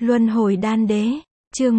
Luân hồi đan đế, chương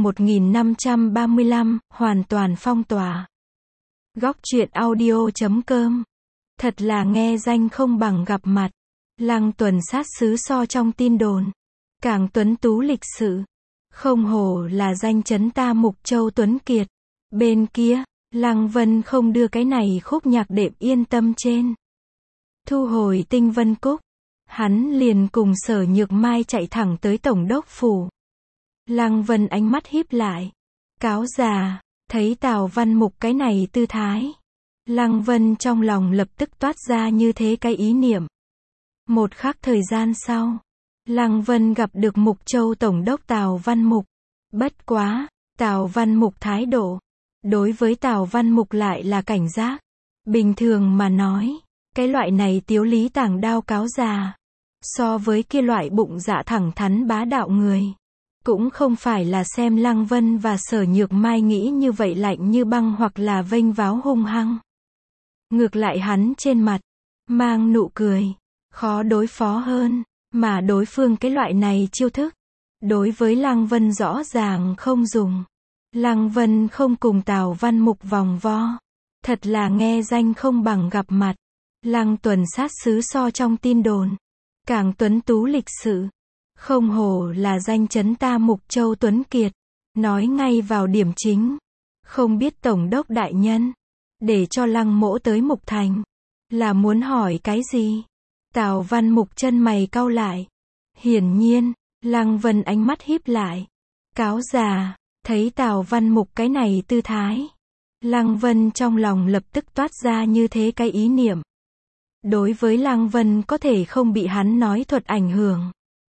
1535, hoàn toàn phong tỏa. Góc truyện audio.com. Thật là nghe danh không bằng gặp mặt. Lăng Tuần sát sứ so trong tin đồn. Càng tuấn tú lịch sự. Không hổ là danh chấn ta Mục Châu Tuấn Kiệt. Bên kia, Lăng Vân không đưa cái này khúc nhạc đệm yên tâm trên. Thu hồi Tinh Vân Cúc. Hắn liền cùng Sở Nhược Mai chạy thẳng tới Tổng đốc phủ. Lăng Vân ánh mắt híp lại. Cáo già, thấy Tào Văn Mục cái này tư thái. Lăng Vân trong lòng lập tức toát ra như thế cái ý niệm. Một khắc thời gian sau, Lăng Vân gặp được Mục Châu Tổng đốc Tào Văn Mục. Bất quá, Tào Văn Mục thái độ. Đối với Tào Văn Mục lại là cảnh giác. Bình thường mà nói, cái loại này tiếu lý tàng đao cáo già. So với kia loại bụng dạ thẳng thắn bá đạo người. Cũng không phải là xem Lăng Vân và Sở Nhược Mai nghĩ như vậy lạnh như băng hoặc là vênh váo hung hăng. Ngược lại hắn trên mặt, mang nụ cười, khó đối phó hơn, mà đối phương cái loại này chiêu thức. Đối với Lăng Vân rõ ràng không dùng. Lăng Vân không cùng Tào Văn Mục vòng vo. Thật là nghe danh không bằng gặp mặt. Lăng Tuần sát sứ so trong tin đồn. Càng tuấn tú lịch sự. Không hổ là danh chấn ta Mục Châu Tuấn Kiệt. Nói ngay vào điểm chính. Không biết Tổng đốc đại nhân. Để cho Lăng mỗ tới Mục Thành. Là muốn hỏi cái gì? Tào Văn Mục chân mày cau lại. Hiển nhiên, Lăng Vân ánh mắt híp lại. Cáo già, thấy Tào Văn Mục cái này tư thái. Lăng Vân trong lòng lập tức toát ra như thế cái ý niệm. Đối với Lăng Vân có thể không bị hắn nói thuật ảnh hưởng.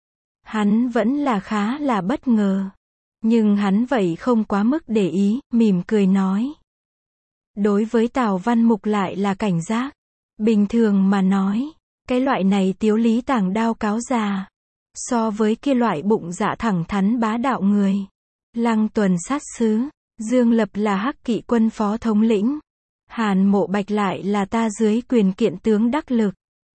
Hắn vẫn là khá là bất ngờ. Nhưng hắn vậy không quá mức để ý, mỉm cười nói. Đối với Tào Văn Mục lại là cảnh giác. Bình thường mà nói, cái loại này tiếu lý tàng đao cáo già. So với kia loại bụng dạ thẳng thắn bá đạo người. Lăng Tuần sát sứ, Dương Lập là Hắc Kỵ quân phó thống lĩnh. Hàn Mộ Bạch lại là ta dưới quyền kiện tướng đắc lực.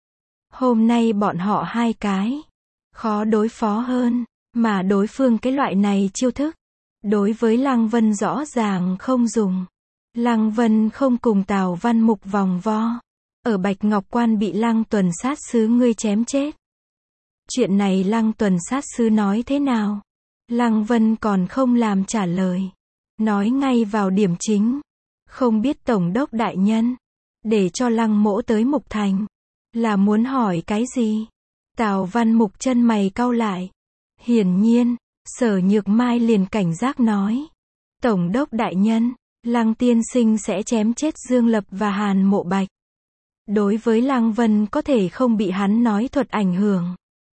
Hôm nay bọn họ hai cái. Khó đối phó hơn, mà đối phương cái loại này chiêu thức. Đối với Lăng Vân rõ ràng không dùng. Lăng Vân không cùng Tào Văn Mục vòng vo. Ở Bạch Ngọc Quan bị Lăng Tuần sát sứ ngươi chém chết. Chuyện này Lăng Tuần sát sứ nói thế nào? Lăng Vân còn không làm trả lời. Nói ngay vào điểm chính. Không biết Tổng đốc đại nhân. Để cho Lăng mỗ tới Mục Thành. Là muốn hỏi cái gì? Tào Văn Mục chân mày cau lại. Hiển nhiên, Sở Nhược Mai liền cảnh giác nói. Tổng đốc đại nhân, Lăng tiên sinh sẽ chém chết Dương Lập và Hàn Mộ Bạch. Đối với Lăng Vân có thể không bị hắn nói thuật ảnh hưởng.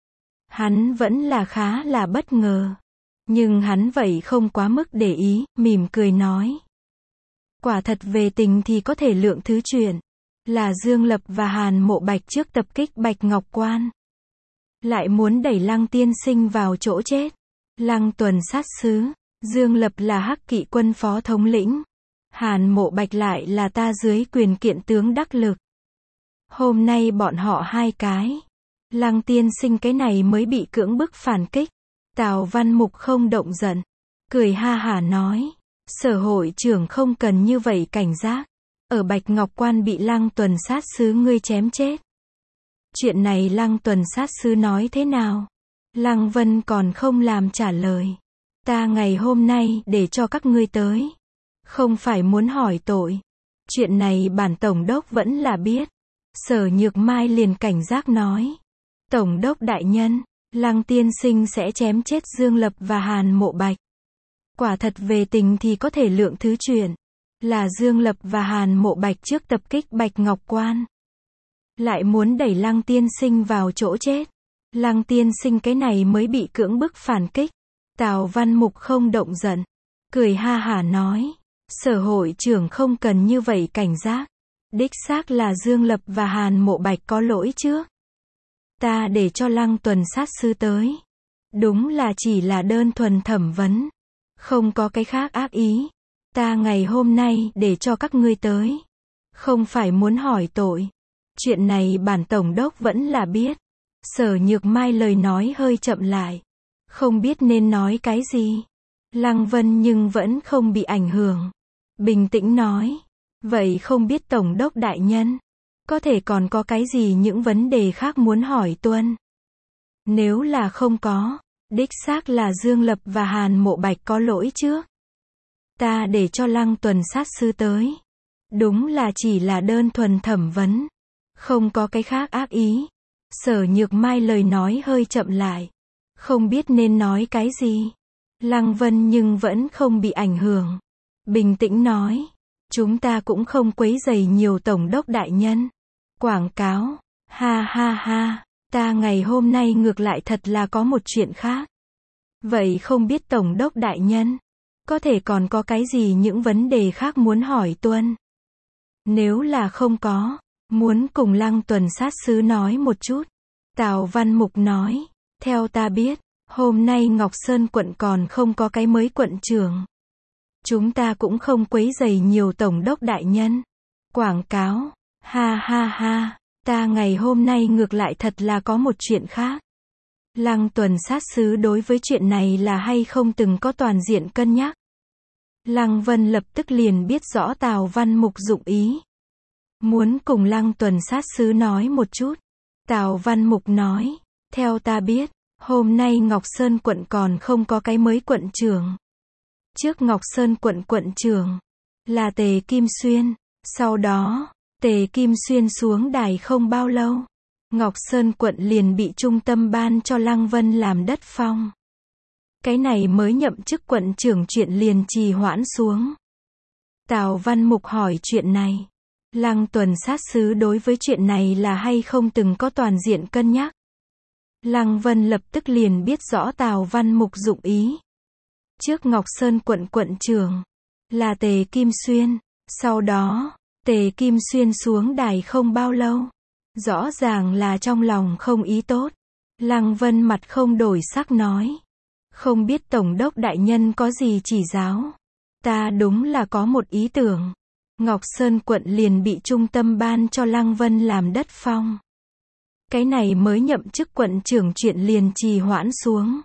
Hắn vẫn là khá là bất ngờ. Nhưng hắn vậy không quá mức để ý, mỉm cười nói. Quả thật về tình thì có thể lượng thứ chuyện. Là Dương Lập và Hàn Mộ Bạch trước tập kích Bạch Ngọc Quan. Lại muốn đẩy Lăng tiên sinh vào chỗ chết. Lăng Tuần sát sứ, Dương Lập là Hắc Kỵ quân phó thống lĩnh. Hàn Mộ Bạch lại là ta dưới quyền kiện tướng đắc lực. Hôm nay bọn họ hai cái. Lăng tiên sinh cái này mới bị cưỡng bức phản kích. Tào Văn Mục không động giận. Cười ha hả nói. Sở hội trưởng không cần như vậy cảnh giác. Ở Bạch Ngọc Quan bị Lăng Tuần sát sứ ngươi chém chết. Chuyện này Lăng Tuần sát sứ nói thế nào? Lăng Vân còn không làm trả lời. Ta ngày hôm nay để cho các ngươi tới. Không phải muốn hỏi tội. Chuyện này bản Tổng đốc vẫn là biết. Sở Nhược Mai liền cảnh giác nói. Tổng đốc đại nhân, Lăng tiên sinh sẽ chém chết Dương Lập và Hàn Mộ Bạch. Quả thật về tình thì có thể lượng thứ chuyện. Là Dương Lập và Hàn Mộ Bạch trước tập kích Bạch Ngọc Quan. Lại muốn đẩy Lăng tiên sinh vào chỗ chết. Lăng tiên sinh cái này mới bị cưỡng bức phản kích. Tào Văn Mục không động giận. Cười ha hả nói. Sở hội trưởng không cần như vậy cảnh giác. Đích xác là Dương Lập và Hàn Mộ Bạch có lỗi trước. Ta để cho Lăng Tuần sát sứ tới. Đúng là chỉ là đơn thuần thẩm vấn. Không có cái khác ác ý. Ta ngày hôm nay để cho các ngươi tới. Không phải muốn hỏi tội. Chuyện này bản Tổng đốc vẫn là biết. Sở Nhược Mai lời nói hơi chậm lại. Không biết nên nói cái gì. Lăng Vân nhưng vẫn không bị ảnh hưởng. Bình tĩnh nói. Vậy không biết Tổng đốc đại nhân, có thể còn có cái gì những vấn đề khác muốn hỏi Tuân? Nếu là không có, đích xác là Dương Lập và Hàn Mộ Bạch có lỗi trước. Ta để cho Lăng Tuần sát sứ tới. Đúng là chỉ là đơn thuần thẩm vấn. Không có cái khác ác ý. Sở Nhược Mai lời nói hơi chậm lại. Không biết nên nói cái gì. Lăng Vân nhưng vẫn không bị ảnh hưởng. Bình tĩnh nói. Chúng ta cũng không quấy rầy nhiều Tổng đốc đại nhân. Quảng cáo. Ha ha ha. Ta ngày hôm nay ngược lại thật là có một chuyện khác. Vậy không biết Tổng đốc đại nhân, có thể còn có cái gì những vấn đề khác muốn hỏi Tuân? Nếu là không có, muốn cùng Lăng Tuần sát sứ nói một chút. Tào Văn Mục nói. Theo ta biết, hôm nay Ngọc Sơn quận còn không có cái mới quận trưởng. Chúng ta cũng không quấy rầy nhiều Tổng đốc đại nhân. Quảng cáo. Ha ha ha. Ta ngày hôm nay ngược lại thật là có một chuyện khác. Lăng Tuần sát sứ đối với chuyện này là hay không từng có toàn diện cân nhắc. Lăng Vân lập tức liền biết rõ Tào Văn Mục dụng ý. Muốn cùng Lăng Tuần sát sứ nói một chút. Tào Văn Mục nói. Theo ta biết, hôm nay Ngọc Sơn quận còn không có cái mới quận trưởng. Trước Ngọc Sơn quận quận trưởng là Tề Kim Xuyên. Sau đó, Tề Kim Xuyên xuống đài không bao lâu, Ngọc Sơn quận liền bị trung tâm ban cho Lăng Vân làm đất phong. Cái này mới nhậm chức quận trưởng chuyện liền trì hoãn xuống. Tào Văn Mục hỏi chuyện này. Lăng Tuần sát sứ đối với chuyện này là hay không từng có toàn diện cân nhắc. Lăng Vân lập tức liền biết rõ Tào Văn Mục dụng ý. Trước Ngọc Sơn quận quận trưởng là Tề Kim Xuyên. Sau đó, Tề Kim Xuyên xuống đài không bao lâu. Rõ ràng là trong lòng không ý tốt. Lăng Vân mặt không đổi sắc nói. Không biết Tổng đốc đại nhân có gì chỉ giáo. Ta đúng là có một ý tưởng. Ngọc Sơn quận liền bị trung tâm ban cho Lăng Vân làm đất phong. Cái này mới nhậm chức quận trưởng chuyện liền trì hoãn xuống.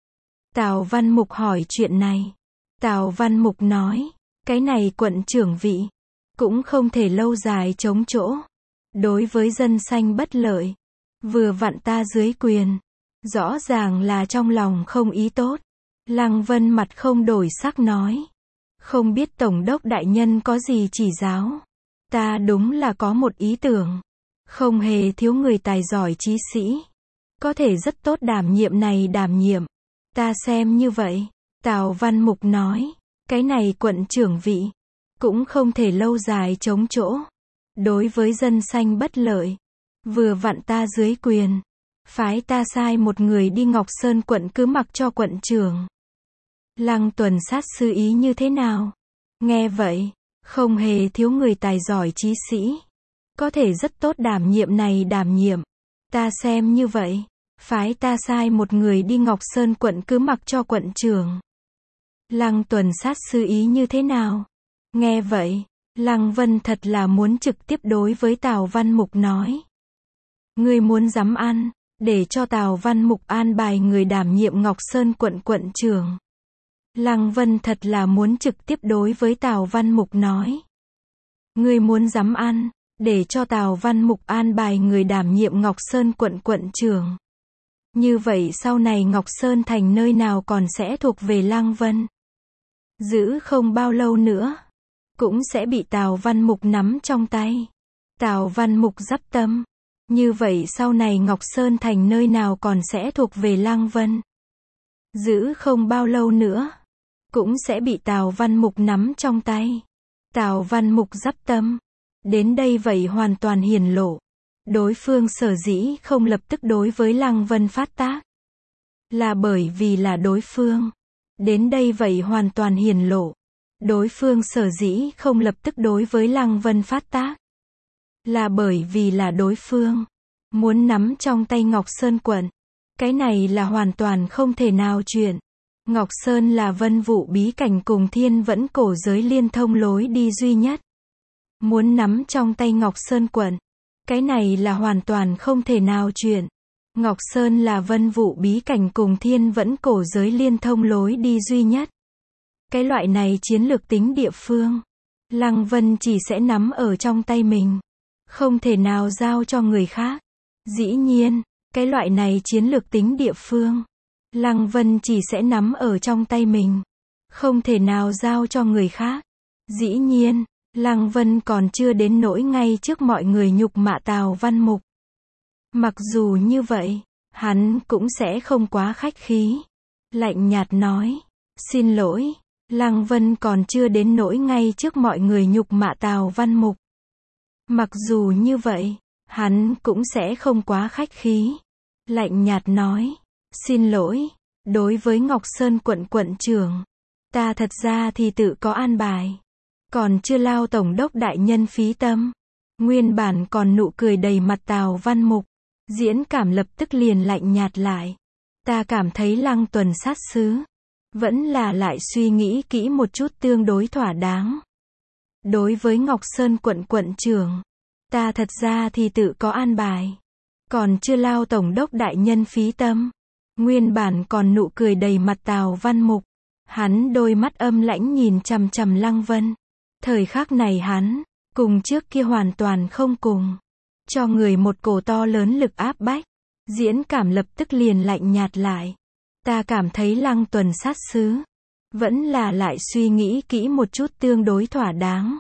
Tào Văn Mục hỏi chuyện này. Tào Văn Mục nói. Cái này quận trưởng vị cũng không thể lâu dài chống chỗ. Đối với dân sanh bất lợi. Vừa vặn ta dưới quyền. Rõ ràng là trong lòng không ý tốt. Lăng Vân mặt không đổi sắc nói. Không biết Tổng đốc đại nhân có gì chỉ giáo. Ta đúng là có một ý tưởng. Không hề thiếu người tài giỏi trí sĩ. Có thể rất tốt đảm nhiệm này đảm nhiệm. Ta xem như vậy. Tào Văn Mục nói. Cái này quận trưởng vị cũng không thể lâu dài chống chỗ. Đối với dân sanh bất lợi. Vừa vặn ta dưới quyền. Phái ta sai một người đi Ngọc Sơn quận cứ mặc cho quận trưởng. Lăng Tuần sát sứ ý như thế nào? Nghe vậy, không hề thiếu người tài giỏi trí sĩ. Có thể rất tốt đảm nhiệm này đảm nhiệm. Ta xem như vậy. Phái ta sai một người đi Ngọc Sơn quận cứ mặc cho quận trưởng. Lăng Tuần sát sứ ý như thế nào? Nghe vậy, Lăng Vân thật là muốn trực tiếp đối với Tào Văn Mục nói. Ngươi muốn dám ăn, để cho Tào Văn Mục an bài người đảm nhiệm Ngọc Sơn quận quận trưởng. Lăng Vân thật là muốn trực tiếp đối với Tào Văn Mục nói. Ngươi muốn dám ăn, để cho Tào Văn Mục an bài người đảm nhiệm Ngọc Sơn quận quận trưởng. Như vậy sau này Ngọc Sơn thành nơi nào còn sẽ thuộc về Lăng Vân. Giữ không bao lâu nữa, cũng sẽ bị Tào Văn Mục nắm trong tay. Tào Văn Mục dắp tâm. Như vậy sau này Ngọc Sơn thành nơi nào còn sẽ thuộc về Lăng Vân. Giữ không bao lâu nữa, cũng sẽ bị Tào Văn Mục nắm trong tay. Tào Văn Mục dắp tâm. Đến đây vậy hoàn toàn hiển lộ. Đối phương sở dĩ không lập tức đối với Lăng Vân phát tác. Là bởi vì là đối phương. Đến đây vậy hoàn toàn hiển lộ. Đối phương sở dĩ không lập tức đối với Lăng Vân phát tác. Là bởi vì là đối phương muốn nắm trong tay Ngọc Sơn quận. Cái này là hoàn toàn không thể nào chuyện. Ngọc Sơn là vân vụ bí cảnh cùng thiên vẫn cổ giới liên thông lối đi duy nhất. Muốn nắm trong tay Ngọc Sơn quận. Cái này là hoàn toàn không thể nào chuyện. Ngọc Sơn là vân vụ bí cảnh cùng thiên vẫn cổ giới liên thông lối đi duy nhất. Cái loại này chiến lược tính địa phương, Lăng Vân chỉ sẽ nắm ở trong tay mình, không thể nào giao cho người khác. Dĩ nhiên, cái loại này chiến lược tính địa phương, Lăng Vân chỉ sẽ nắm ở trong tay mình, không thể nào giao cho người khác. Dĩ nhiên, Lăng Vân còn chưa đến nỗi ngay trước mọi người nhục mạ Tào Văn Mục. Mặc dù như vậy, hắn cũng sẽ không quá khách khí. Lạnh nhạt nói, xin lỗi, Lăng Vân còn chưa đến nỗi ngay trước mọi người nhục mạ Tào Văn Mục. Mặc dù như vậy, hắn cũng sẽ không quá khách khí. Lạnh nhạt nói, xin lỗi, đối với Ngọc Sơn quận trưởng, ta thật ra thì tự có an bài. Còn chưa lao tổng đốc đại nhân phí tâm. Nguyên bản còn nụ cười đầy mặt Tào Văn Mục, diễn cảm lập tức liền lạnh nhạt lại. Ta cảm thấy Lăng Tuần sát sứ, vẫn là lại suy nghĩ kỹ một chút tương đối thỏa đáng. Đối với Ngọc Sơn quận trưởng, ta thật ra thì tự có an bài. Còn chưa lao tổng đốc đại nhân phí tâm. Nguyên bản còn nụ cười đầy mặt Tào Văn Mục, hắn đôi mắt âm lãnh nhìn chằm chằm Lăng Vân. Thời khắc này hắn, cùng trước kia hoàn toàn không cùng. Cho người một cổ to lớn lực áp bách. Diễn cảm lập tức liền lạnh nhạt lại. Ta cảm thấy Lăng Tuần sát sứ, vẫn là lại suy nghĩ kỹ một chút tương đối thỏa đáng.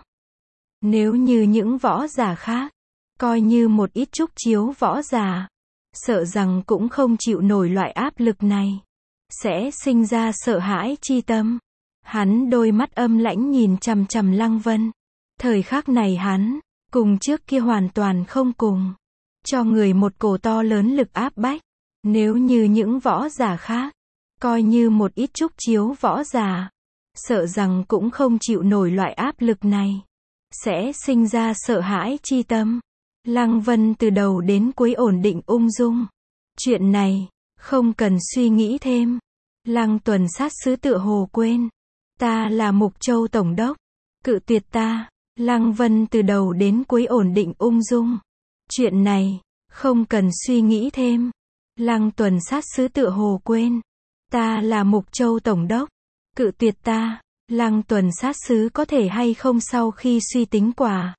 Nếu như những võ giả khác, coi như một ít trúc chiếu võ giả, sợ rằng cũng không chịu nổi loại áp lực này, sẽ sinh ra sợ hãi chi tâm. Hắn đôi mắt âm lãnh nhìn chằm chằm Lăng Vân. Thời khắc này hắn, cùng trước kia hoàn toàn không cùng. Cho người một cổ to lớn lực áp bách. Nếu như những võ giả khác, coi như một ít trúc chiếu võ giả, sợ rằng cũng không chịu nổi loại áp lực này, sẽ sinh ra sợ hãi chi tâm. Lăng Vân từ đầu đến cuối ổn định ung dung. Chuyện này, không cần suy nghĩ thêm. Lăng Tuần sát sứ tựa hồ quên. Ta là Mục Châu Tổng đốc. Cự tuyệt ta. Lăng Vân từ đầu đến cuối ổn định ung dung. Chuyện này, không cần suy nghĩ thêm. Lăng Tuần sát sứ tựa hồ quên. Ta là Mục Châu Tổng đốc. Cự tuyệt ta. Lăng Tuần sát sứ có thể hay không sau khi suy tính quả.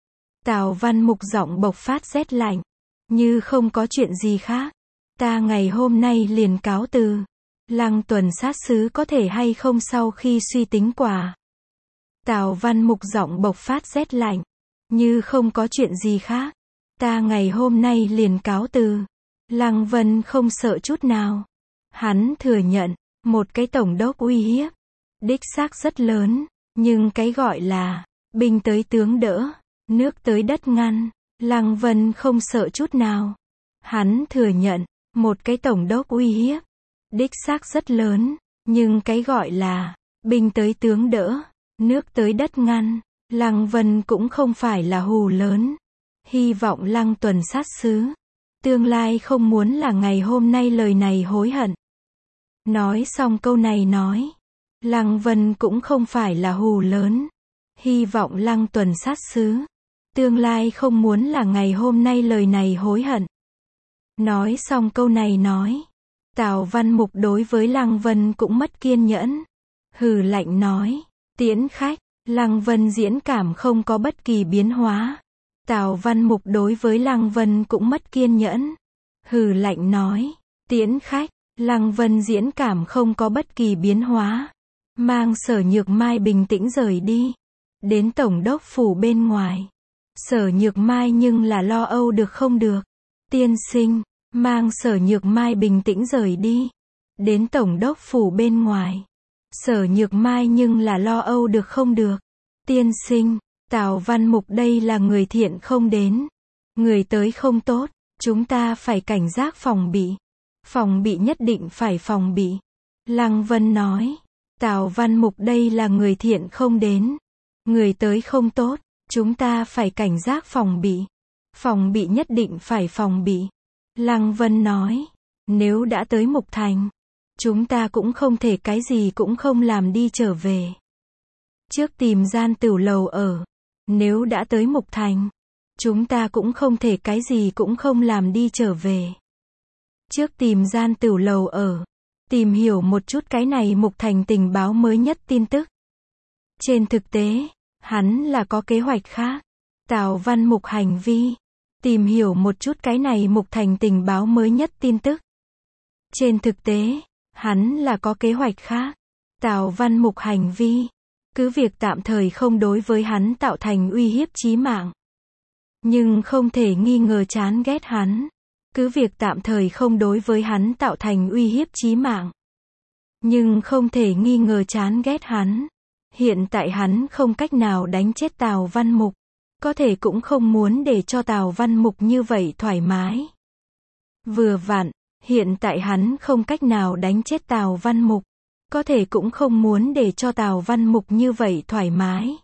Tào Văn Mục giọng bộc phát rét lạnh. Như không có chuyện gì khác. Ta ngày hôm nay liền cáo từ. Lăng Tuần sát sứ có thể hay không sau khi suy tính quả. Tào Văn Mục giọng bộc phát rét lạnh. Như không có chuyện gì khác. Ta ngày hôm nay liền cáo từ. Lăng Vân không sợ chút nào. Hắn thừa nhận, một cái tổng đốc uy hiếp. Đích xác rất lớn, nhưng cái gọi là, binh tới tướng đỡ, nước tới đất ngăn. Lăng Vân không sợ chút nào. Hắn thừa nhận, một cái tổng đốc uy hiếp. Đích xác rất lớn, nhưng cái gọi là, binh tới tướng đỡ, nước tới đất ngăn. Lăng Vân cũng không phải là hù lớn. Hy vọng Lăng Tuần sát sứ, tương lai không muốn là ngày hôm nay lời này hối hận. Nói xong câu này nói, Lăng Vân cũng không phải là hù lớn. Hy vọng Lăng Tuần sát sứ, tương lai không muốn là ngày hôm nay lời này hối hận. Nói xong câu này nói, Tào Văn Mục đối với Lăng Vân cũng mất kiên nhẫn. Hừ lạnh nói, tiễn khách. Lăng Vân diễn cảm không có bất kỳ biến hóa. Tào Văn Mục đối với Lăng Vân cũng mất kiên nhẫn. Hừ lạnh nói, tiễn khách. Lăng Vân diễn cảm không có bất kỳ biến hóa. Mang Sở Nhược Mai bình tĩnh rời đi. Đến tổng đốc phủ bên ngoài. Sở Nhược Mai nhưng là lo âu được không được. Tiên sinh, mang Sở Nhược Mai bình tĩnh rời đi. Đến tổng đốc phủ bên ngoài. Sở Nhược Mai nhưng là lo âu được không được. Tiên sinh, Tào Văn Mục đây là người thiện không đến. Người tới không tốt, chúng ta phải cảnh giác phòng bị. Phòng bị nhất định phải phòng bị. Lăng Vân nói, Tào Văn Mục đây là người thiện không đến. Người tới không tốt, chúng ta phải cảnh giác phòng bị. Phòng bị nhất định phải phòng bị. Lăng Vân nói, nếu đã tới Mục Thành, chúng ta cũng không thể cái gì cũng không làm đi trở về. Trước tìm gian tửu lầu ở. Nếu đã tới Mục Thành, chúng ta cũng không thể cái gì cũng không làm đi trở về. Trước tìm gian tửu lầu ở. Tìm hiểu một chút cái này Mục Thành tình báo mới nhất tin tức. Trên thực tế, hắn là có kế hoạch khác. Tào Văn Mục hành vi. Tìm hiểu một chút cái này Mục Thành tình báo mới nhất tin tức. Trên thực tế, hắn là có kế hoạch khác. Tào Văn Mục hành vi. Cứ việc tạm thời không đối với hắn tạo thành uy hiếp chí mạng. Nhưng không thể nghi ngờ chán ghét hắn. Cứ việc tạm thời không đối với hắn tạo thành uy hiếp chí mạng. Nhưng không thể nghi ngờ chán ghét hắn. Hiện tại hắn không cách nào đánh chết Tào Văn Mục. Có thể cũng không muốn để cho Tào Văn Mục như vậy thoải mái. Vừa vặn, hiện tại hắn không cách nào đánh chết Tào Văn Mục. Có thể cũng không muốn để cho Tào Văn Mục như vậy thoải mái.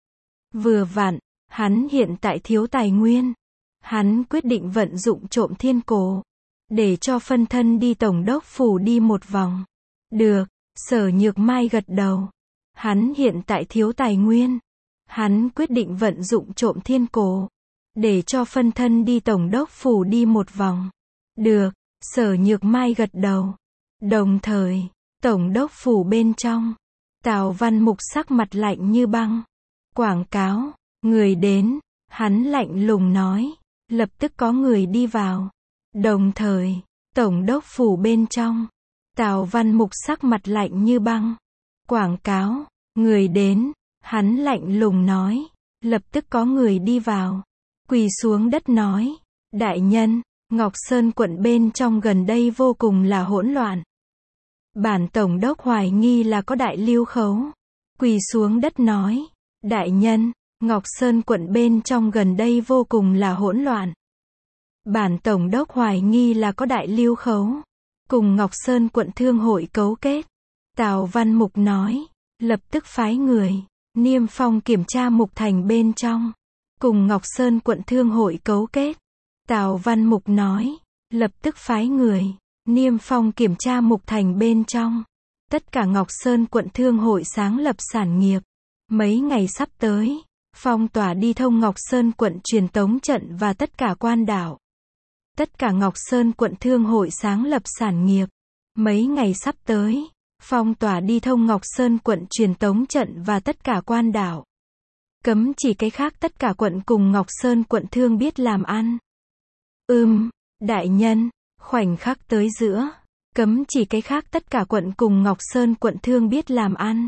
Vừa vặn, hắn hiện tại thiếu tài nguyên. Hắn quyết định vận dụng trộm thiên cổ. Để cho phân thân đi tổng đốc phủ đi một vòng. Được, Sở Nhược Mai gật đầu. Hắn hiện tại thiếu tài nguyên. Hắn quyết định vận dụng trộm thiên cổ. Để cho phân thân đi tổng đốc phủ đi một vòng. Được, Sở Nhược Mai gật đầu. Đồng thời, tổng đốc phủ bên trong. Tào Văn Mục sắc mặt lạnh như băng. Quảng cáo, người đến, hắn lạnh lùng nói. Lập tức có người đi vào. Đồng thời, tổng đốc phủ bên trong. Tào Văn Mục sắc mặt lạnh như băng. Quảng cáo, người đến, hắn lạnh lùng nói. Lập tức có người đi vào. Quỳ xuống đất nói. Đại nhân, Ngọc Sơn quận bên trong gần đây vô cùng là hỗn loạn. Bản tổng đốc hoài nghi là có đại lưu khấu. Quỳ xuống đất nói. Đại nhân, Ngọc Sơn quận bên trong gần đây vô cùng là hỗn loạn. Bản tổng đốc hoài nghi là có đại lưu khấu. Cùng Ngọc Sơn quận thương hội cấu kết. Tào Văn Mục nói. Lập tức phái người. Niêm phong kiểm tra Mục Thành bên trong. Cùng Ngọc Sơn quận thương hội cấu kết. Tào Văn Mục nói. Lập tức phái người. Niêm phong kiểm tra Mục Thành bên trong. Tất cả Ngọc Sơn quận thương hội sáng lập sản nghiệp. Mấy ngày sắp tới. Phong tỏa đi thông Ngọc Sơn quận truyền tống trận và tất cả quan đảo. Tất cả Ngọc Sơn quận thương hội sáng lập sản nghiệp. Mấy ngày sắp tới. Phong tỏa đi thông Ngọc Sơn quận truyền tống trận và tất cả quan đảo. Cấm chỉ cái khác tất cả quận cùng Ngọc Sơn quận thương biết làm ăn. Đại nhân, khoảnh khắc tới giữa. Cấm chỉ cái khác tất cả quận cùng Ngọc Sơn quận thương biết làm ăn.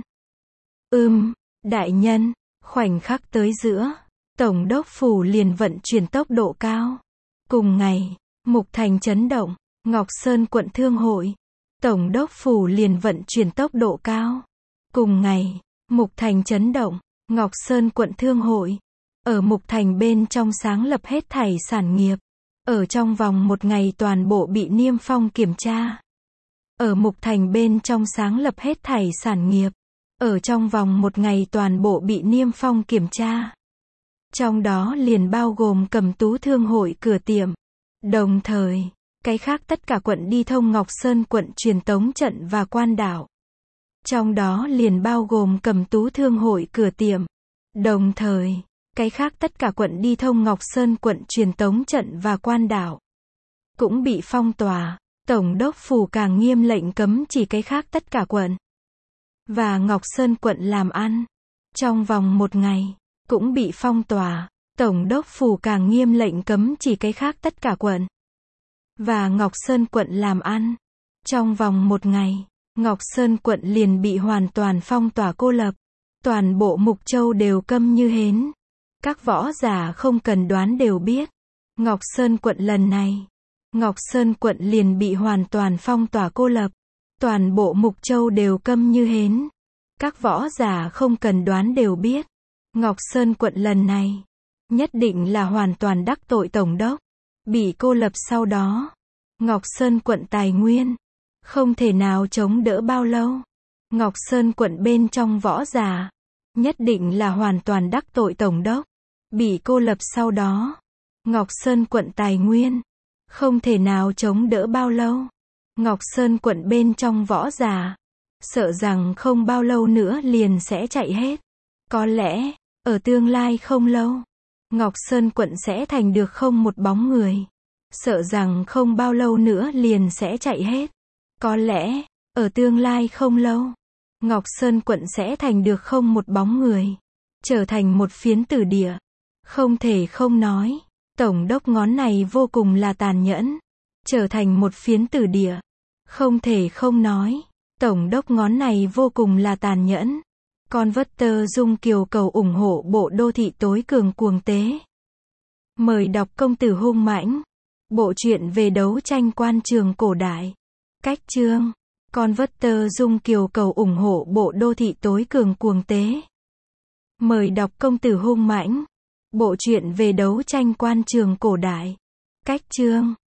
Đại nhân, khoảnh khắc tới giữa. Tổng đốc phủ liền vận chuyển tốc độ cao. Cùng ngày, Mục Thành chấn động. Ngọc Sơn quận thương hội. Tổng đốc phủ liền vận chuyển tốc độ cao. Cùng ngày, Mục Thành chấn động. Ngọc Sơn quận thương hội. Ở Mục Thành bên trong sáng lập hết thảy sản nghiệp. Ở trong vòng một ngày toàn bộ bị niêm phong kiểm tra. Ở Mục Thành bên trong sáng lập hết thảy sản nghiệp. Ở trong vòng một ngày toàn bộ bị niêm phong kiểm tra. Trong đó liền bao gồm Cẩm Tú thương hội cửa tiệm. Đồng thời, cái khác tất cả quận đi thông Ngọc Sơn quận truyền tống trận và quan đảo. Trong đó liền bao gồm Cẩm Tú thương hội cửa tiệm. Đồng thời, cái khác tất cả quận đi thông Ngọc Sơn quận truyền tống trận và quan đảo. Cũng bị phong tỏa. Tổng đốc phủ càng nghiêm lệnh cấm chỉ cái khác tất cả quận. Và Ngọc Sơn quận làm ăn. Trong vòng một ngày, cũng bị phong tỏa. Tổng đốc phủ càng nghiêm lệnh cấm chỉ cái khác tất cả quận. Và Ngọc Sơn quận làm ăn. Trong vòng một ngày, Ngọc Sơn quận liền bị hoàn toàn phong tỏa cô lập. Toàn bộ Mục Châu đều câm như hến. Các võ giả không cần đoán đều biết. Ngọc Sơn quận lần này. Ngọc Sơn quận liền bị hoàn toàn phong tỏa cô lập. Toàn bộ Mục Châu đều câm như hến. Các võ giả không cần đoán đều biết. Ngọc Sơn quận lần này. Nhất định là hoàn toàn đắc tội tổng đốc. Bị cô lập sau đó. Ngọc Sơn quận tài nguyên. Không thể nào chống đỡ bao lâu. Ngọc Sơn quận bên trong võ giả. Nhất định là hoàn toàn đắc tội tổng đốc. Bị cô lập sau đó. Ngọc Sơn quận tài nguyên. Không thể nào chống đỡ bao lâu. Ngọc Sơn quận bên trong võ giả. Sợ rằng không bao lâu nữa liền sẽ chạy hết. Có lẽ, ở tương lai không lâu. Ngọc Sơn quận sẽ thành được không một bóng người. sợ rằng không bao lâu nữa liền sẽ chạy hết. Có lẽ, ở tương lai không lâu, Ngọc Sơn quận sẽ thành được không một bóng người, trở thành một phiến tử địa. Không thể không nói, tổng đốc ngón này vô cùng là tàn nhẫn, trở thành một phiến tử địa. Không thể không nói, tổng đốc ngón này vô cùng là tàn nhẫn. Converter Dung Kiều cầu ủng hộ bộ đô thị tối cường cuồng tế. Mời đọc Công tử hung mãnh. Bộ truyện về đấu tranh quan trường cổ đại. Cách chương. Converter Dung Kiều cầu ủng hộ bộ đô thị tối cường cuồng tế. Mời đọc Công tử hung mãnh. Bộ truyện về đấu tranh quan trường cổ đại. Cách chương.